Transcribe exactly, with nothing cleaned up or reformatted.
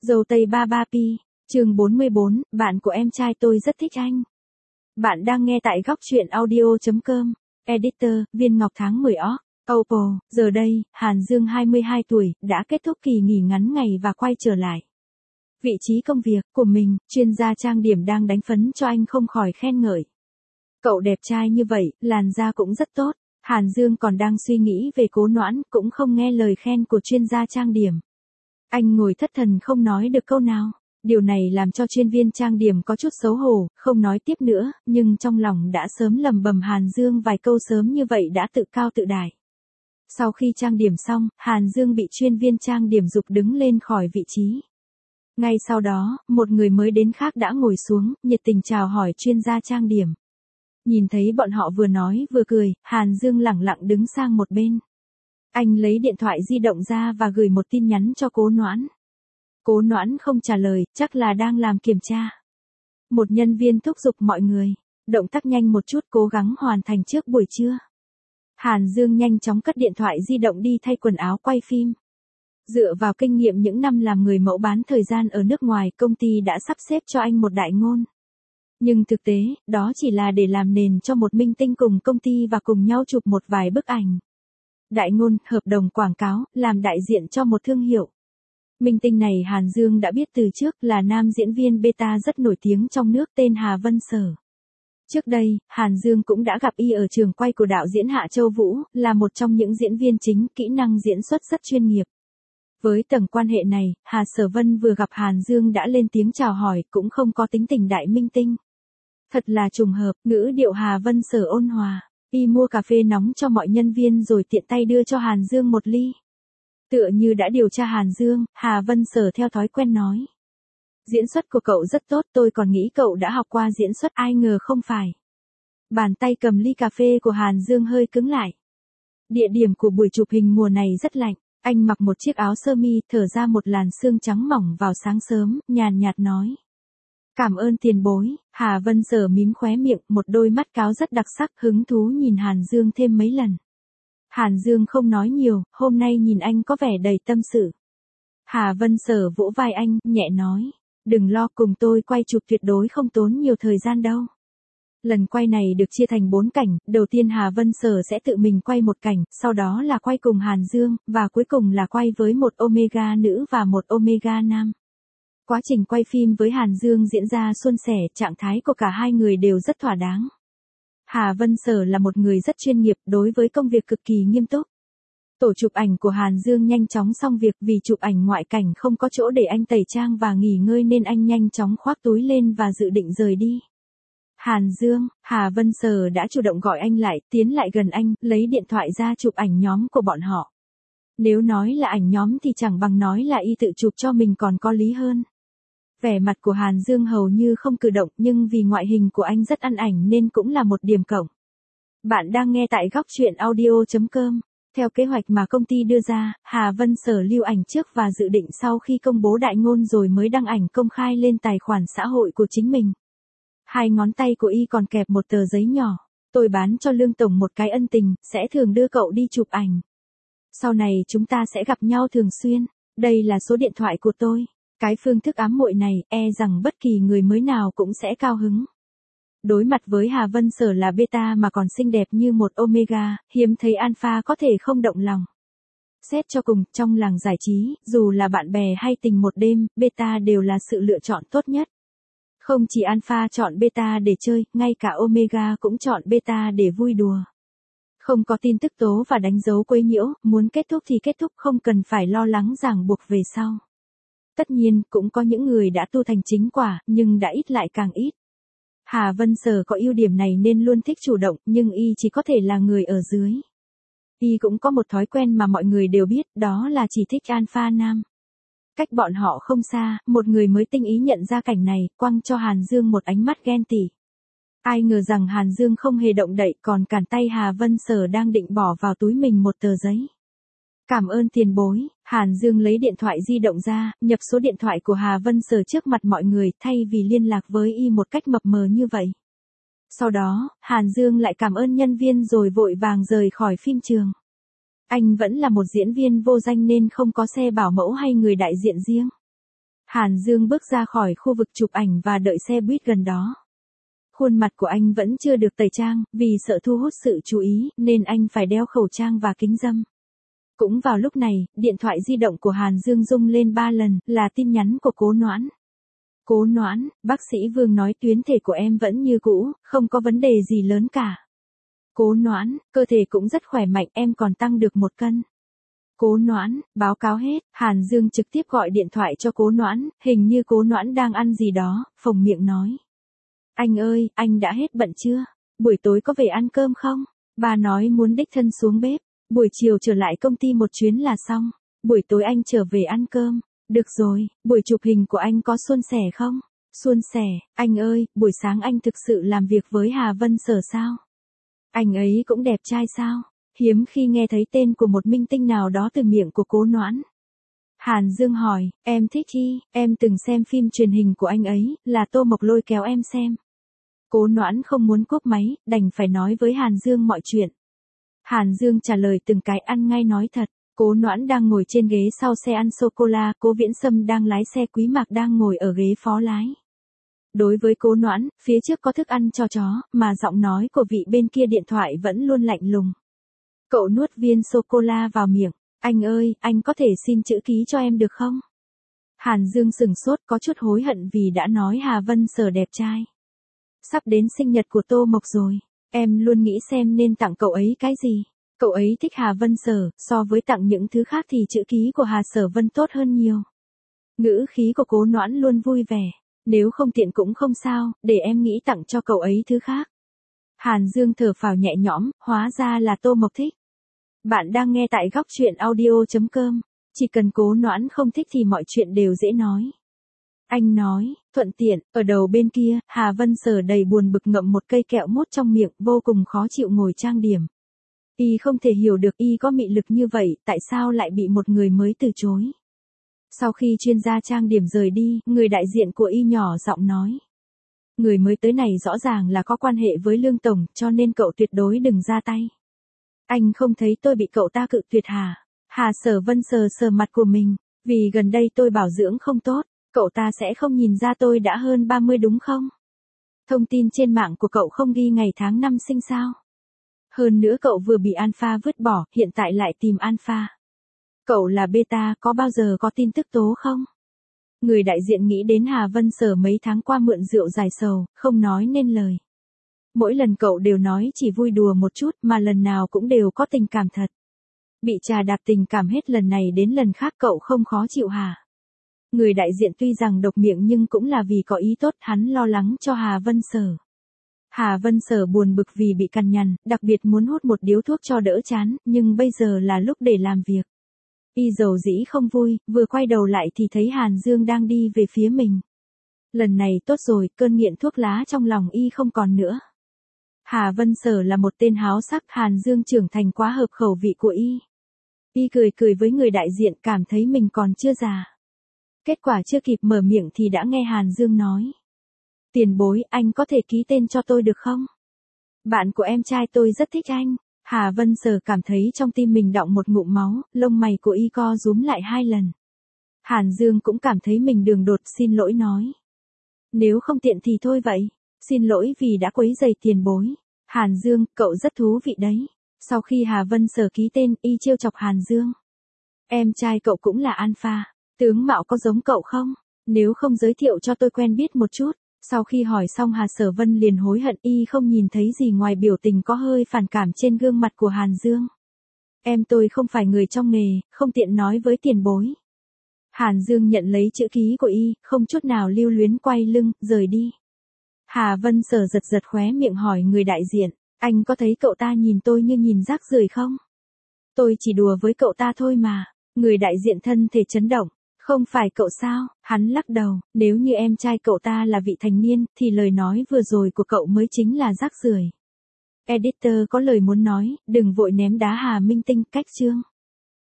Dâu tây ba ba pi, chương bốn mươi bốn, bạn của em trai tôi rất thích anh. Bạn đang nghe tại góc truyện audio.com. Editor, Viên Ngọc tháng mười ó. Oppo, giờ đây, Hàn Dương hai mươi hai tuổi, đã kết thúc kỳ nghỉ ngắn ngày và quay trở lại. Vị trí công việc của mình, chuyên gia trang điểm đang đánh phấn cho anh không khỏi khen ngợi. Cậu đẹp trai như vậy, làn da cũng rất tốt. Hàn Dương còn đang suy nghĩ về Cố Noãn, cũng không nghe lời khen của chuyên gia trang điểm. Anh ngồi thất thần không nói được câu nào. Điều này làm cho chuyên viên trang điểm có chút xấu hổ, không nói tiếp nữa, nhưng trong lòng đã sớm lầm bầm Hàn Dương vài câu sớm như vậy đã tự cao tự đại. Sau khi trang điểm xong, Hàn Dương bị chuyên viên trang điểm giục đứng lên khỏi vị trí. Ngay sau đó, một người mới đến khác đã ngồi xuống, nhiệt tình chào hỏi chuyên gia trang điểm. Nhìn thấy bọn họ vừa nói vừa cười, Hàn Dương lẳng lặng đứng sang một bên. Anh lấy điện thoại di động ra và gửi một tin nhắn cho Cố Noãn. Cố Noãn không trả lời, chắc là đang làm kiểm tra. Một nhân viên thúc giục mọi người, động tác nhanh một chút, cố gắng hoàn thành trước buổi trưa. Hàn Dương nhanh chóng cất điện thoại di động đi thay quần áo quay phim. Dựa vào kinh nghiệm những năm làm người mẫu bán thời gian ở nước ngoài, công ty đã sắp xếp cho anh một đại ngôn. Nhưng thực tế, đó chỉ là để làm nền cho một minh tinh cùng công ty và cùng nhau chụp một vài bức ảnh. Đại ngôn, hợp đồng quảng cáo, làm đại diện cho một thương hiệu. Minh tinh này Hàn Dương đã biết từ trước, là nam diễn viên beta rất nổi tiếng trong nước tên Hà Vân Sở. Trước đây, Hàn Dương cũng đã gặp y ở trường quay của đạo diễn Hạ Châu Vũ, là một trong những diễn viên chính, kỹ năng diễn xuất rất chuyên nghiệp. Với tầng quan hệ này, Hà Sở Vân vừa gặp Hàn Dương đã lên tiếng chào hỏi, cũng không có tính tình đại minh tinh. Thật là trùng hợp, ngữ điệu Hà Vân Sở ôn hòa. Y mua cà phê nóng cho mọi nhân viên rồi tiện tay đưa cho Hàn Dương một ly. Tựa như đã điều tra Hàn Dương, Hà Vân Sở theo thói quen nói. Diễn xuất của cậu rất tốt, tôi còn nghĩ cậu đã học qua diễn xuất, ai ngờ không phải. Bàn tay cầm ly cà phê của Hàn Dương hơi cứng lại. Địa điểm của buổi chụp hình mùa này rất lạnh, anh mặc một chiếc áo sơ mi, thở ra một làn sương trắng mỏng vào sáng sớm, nhàn nhạt nói. Cảm ơn tiền bối. Hà Vân Sở mím khóe miệng, một đôi mắt cáo rất đặc sắc, hứng thú nhìn Hàn Dương thêm mấy lần. Hàn Dương không nói nhiều, hôm nay nhìn anh có vẻ đầy tâm sự. Hà Vân Sở vỗ vai anh, nhẹ nói, đừng lo, cùng tôi quay chụp tuyệt đối không tốn nhiều thời gian đâu. Lần quay này được chia thành bốn cảnh, đầu tiên Hà Vân Sở sẽ tự mình quay một cảnh, sau đó là quay cùng Hàn Dương, và cuối cùng là quay với một Omega nữ và một Omega nam. Quá trình quay phim với Hàn Dương diễn ra suôn sẻ, trạng thái của cả hai người đều rất thỏa đáng. Hà Vân Sở là một người rất chuyên nghiệp, đối với công việc cực kỳ nghiêm túc. Tổ chụp ảnh của Hàn Dương nhanh chóng xong việc, vì chụp ảnh ngoại cảnh không có chỗ để anh tẩy trang và nghỉ ngơi nên anh nhanh chóng khoác túi lên và dự định rời đi. Hàn Dương, Hà Vân Sở đã chủ động gọi anh lại, tiến lại gần anh, lấy điện thoại ra chụp ảnh nhóm của bọn họ. Nếu nói là ảnh nhóm thì chẳng bằng nói là y tự chụp cho mình còn có lý hơn. Vẻ mặt của Hàn Dương hầu như không cử động, nhưng vì ngoại hình của anh rất ăn ảnh nên cũng là một điểm cộng. Bạn đang nghe tại góc truyện audio.com. Theo kế hoạch mà công ty đưa ra, Hà Vân Sở lưu ảnh trước và dự định sau khi công bố đại ngôn rồi mới đăng ảnh công khai lên tài khoản xã hội của chính mình. Hai ngón tay của y còn kẹp một tờ giấy nhỏ. Tôi bán cho Lương Tổng một cái ân tình, sẽ thường đưa cậu đi chụp ảnh. Sau này chúng ta sẽ gặp nhau thường xuyên. Đây là số điện thoại của tôi. Cái phương thức ám muội này, e rằng bất kỳ người mới nào cũng sẽ cao hứng. Đối mặt với Hà Vân Sở là beta mà còn xinh đẹp như một Omega, hiếm thấy alpha có thể không động lòng. Xét cho cùng, trong làng giải trí, dù là bạn bè hay tình một đêm, beta đều là sự lựa chọn tốt nhất. Không chỉ alpha chọn beta để chơi, ngay cả Omega cũng chọn beta để vui đùa. Không có tin tức tố và đánh dấu quấy nhiễu, muốn kết thúc thì kết thúc, không cần phải lo lắng ràng buộc về sau. Tất nhiên, cũng có những người đã tu thành chính quả, nhưng đã ít lại càng ít. Hà Vân Sở có ưu điểm này nên luôn thích chủ động, nhưng y chỉ có thể là người ở dưới. Y cũng có một thói quen mà mọi người đều biết, đó là chỉ thích alpha nam. Cách bọn họ không xa, một người mới tinh ý nhận ra cảnh này, quăng cho Hàn Dương một ánh mắt ghen tị. Ai ngờ rằng Hàn Dương không hề động đậy, còn cản tay Hà Vân Sở đang định bỏ vào túi mình một tờ giấy. Cảm ơn tiền bối. Hàn Dương lấy điện thoại di động ra, nhập số điện thoại của Hà Vân Sở trước mặt mọi người, thay vì liên lạc với y một cách mập mờ như vậy. Sau đó, Hàn Dương lại cảm ơn nhân viên rồi vội vàng rời khỏi phim trường. Anh vẫn là một diễn viên vô danh nên không có xe bảo mẫu hay người đại diện riêng. Hàn Dương bước ra khỏi khu vực chụp ảnh và đợi xe buýt gần đó. Khuôn mặt của anh vẫn chưa được tẩy trang, vì sợ thu hút sự chú ý, nên anh phải đeo khẩu trang và kính râm. Cũng vào lúc này, điện thoại di động của Hàn Dương rung lên ba lần, là tin nhắn của Cố Noãn. Cố Noãn, bác sĩ Vương nói tuyến thể của em vẫn như cũ, không có vấn đề gì lớn cả. Cố Noãn, cơ thể cũng rất khỏe mạnh, em còn tăng được một cân. Cố Noãn, báo cáo hết, Hàn Dương trực tiếp gọi điện thoại cho Cố Noãn, hình như Cố Noãn đang ăn gì đó, phồng miệng nói. Anh ơi, anh đã hết bận chưa? Buổi tối có về ăn cơm không? Bà nói muốn đích thân xuống bếp, buổi chiều trở lại công ty một chuyến là xong, buổi tối anh trở về ăn cơm. Được rồi, buổi chụp hình của anh có suôn sẻ không? Suôn sẻ, anh ơi, buổi sáng anh thực sự làm việc với Hà Vân Sở sao? Anh ấy cũng đẹp trai sao? Hiếm khi nghe thấy tên của một minh tinh nào đó từ miệng của Cố Noãn. Hàn Dương hỏi, em thích chi, em từng xem phim truyền hình của anh ấy, là Tô Mộc lôi kéo em xem. Cố Noãn không muốn cúp máy, đành phải nói với Hàn Dương mọi chuyện. Hàn Dương trả lời từng cái ăn ngay nói thật. Cố Noãn đang ngồi trên ghế sau xe ăn sô-cô-la, Cố Viễn Sâm đang lái xe, Quý Mạc đang ngồi ở ghế phó lái. Đối với Cố Noãn, phía trước có thức ăn cho chó, mà giọng nói của vị bên kia điện thoại vẫn luôn lạnh lùng. Cậu nuốt viên sô-cô-la vào miệng, anh ơi, anh có thể xin chữ ký cho em được không? Hàn Dương sừng sốt, có chút hối hận vì đã nói Hà Vân Sở đẹp trai. Sắp đến sinh nhật của Tô Mộc rồi, em luôn nghĩ xem nên tặng cậu ấy cái gì. Cậu ấy thích Hà Vân Sở, so với tặng những thứ khác thì chữ ký của Hà Sở Vân tốt hơn nhiều. Ngữ khí của Cố Noãn luôn vui vẻ. Nếu không tiện cũng không sao, để em nghĩ tặng cho cậu ấy thứ khác. Hàn Dương thở phào nhẹ nhõm, hóa ra là Tô Mộc thích. Bạn đang nghe tại góc truyện audio chấm com. Chỉ cần Cố Noãn không thích thì mọi chuyện đều dễ nói. Anh nói, thuận tiện, ở đầu bên kia, Hà Vân Sở đầy buồn bực ngậm một cây kẹo mút trong miệng, vô cùng khó chịu ngồi trang điểm. Y không thể hiểu được Y có mị lực như vậy, tại sao lại bị một người mới từ chối. Sau khi chuyên gia trang điểm rời đi, người đại diện của Y nhỏ giọng nói. Người mới tới này rõ ràng là có quan hệ với Lương Tổng, cho nên cậu tuyệt đối đừng ra tay. Anh không thấy tôi bị cậu ta cự tuyệt hả? Hà Sở Vân sờ sờ mặt của mình, vì gần đây tôi bảo dưỡng không tốt, cậu ta sẽ không nhìn ra tôi đã hơn ba mươi đúng không? Thông tin trên mạng của cậu không ghi ngày tháng năm sinh sao? Hơn nữa cậu vừa bị Alpha vứt bỏ, hiện tại lại tìm Alpha. Cậu là beta, có bao giờ có tin tức tố không? Người đại diện nghĩ đến Hà Vân Sở mấy tháng qua mượn rượu giải sầu, không nói nên lời. Mỗi lần cậu đều nói chỉ vui đùa một chút, mà lần nào cũng đều có tình cảm thật. Bị trà đạp tình cảm hết lần này đến lần khác, cậu không khó chịu hả? Người đại diện tuy rằng độc miệng nhưng cũng là vì có ý tốt, hắn lo lắng cho Hà Vân Sở. Hà Vân Sở buồn bực vì bị cằn nhằn, đặc biệt muốn hút một điếu thuốc cho đỡ chán, nhưng bây giờ là lúc để làm việc. Y dầu dĩ không vui, vừa quay đầu lại thì thấy Hàn Dương đang đi về phía mình. Lần này tốt rồi, cơn nghiện thuốc lá trong lòng Y không còn nữa. Hà Vân Sở là một tên háo sắc, Hàn Dương trưởng thành quá hợp khẩu vị của Y. Y cười cười với người đại diện, cảm thấy mình còn chưa già. Kết quả chưa kịp mở miệng thì đã nghe Hàn Dương nói. Tiền bối, anh có thể ký tên cho tôi được không? Bạn của em trai tôi rất thích anh. Hà Vân Sở cảm thấy trong tim mình đọng một ngụm máu, lông mày của Y co rúm lại hai lần. Hàn Dương cũng cảm thấy mình đường đột, xin lỗi nói. Nếu không tiện thì thôi vậy, xin lỗi vì đã quấy rầy tiền bối. Hàn Dương, cậu rất thú vị đấy. Sau khi Hà Vân Sở ký tên, Y trêu chọc Hàn Dương. Em trai cậu cũng là Alpha, tướng mạo có giống cậu không? Nếu không giới thiệu cho tôi quen biết một chút. Sau khi hỏi xong Hà Sở Vân liền hối hận, Y không nhìn thấy gì ngoài biểu tình có hơi phản cảm trên gương mặt của Hàn Dương. Em tôi không phải người trong nghề, không tiện nói với tiền bối. Hàn Dương nhận lấy chữ ký của Y, không chút nào lưu luyến quay lưng, rời đi. Hà Vân Sở giật giật khóe miệng hỏi người đại diện, anh có thấy cậu ta nhìn tôi như nhìn rác rưởi không? Tôi chỉ đùa với cậu ta thôi mà. Người đại diện thân thể chấn động. Không phải cậu sao? Hắn lắc đầu, nếu như em trai cậu ta là vị thành niên, thì lời nói vừa rồi của cậu mới chính là rác rưởi. Editor có lời muốn nói, đừng vội ném đá Hà Minh Tinh, cách chương.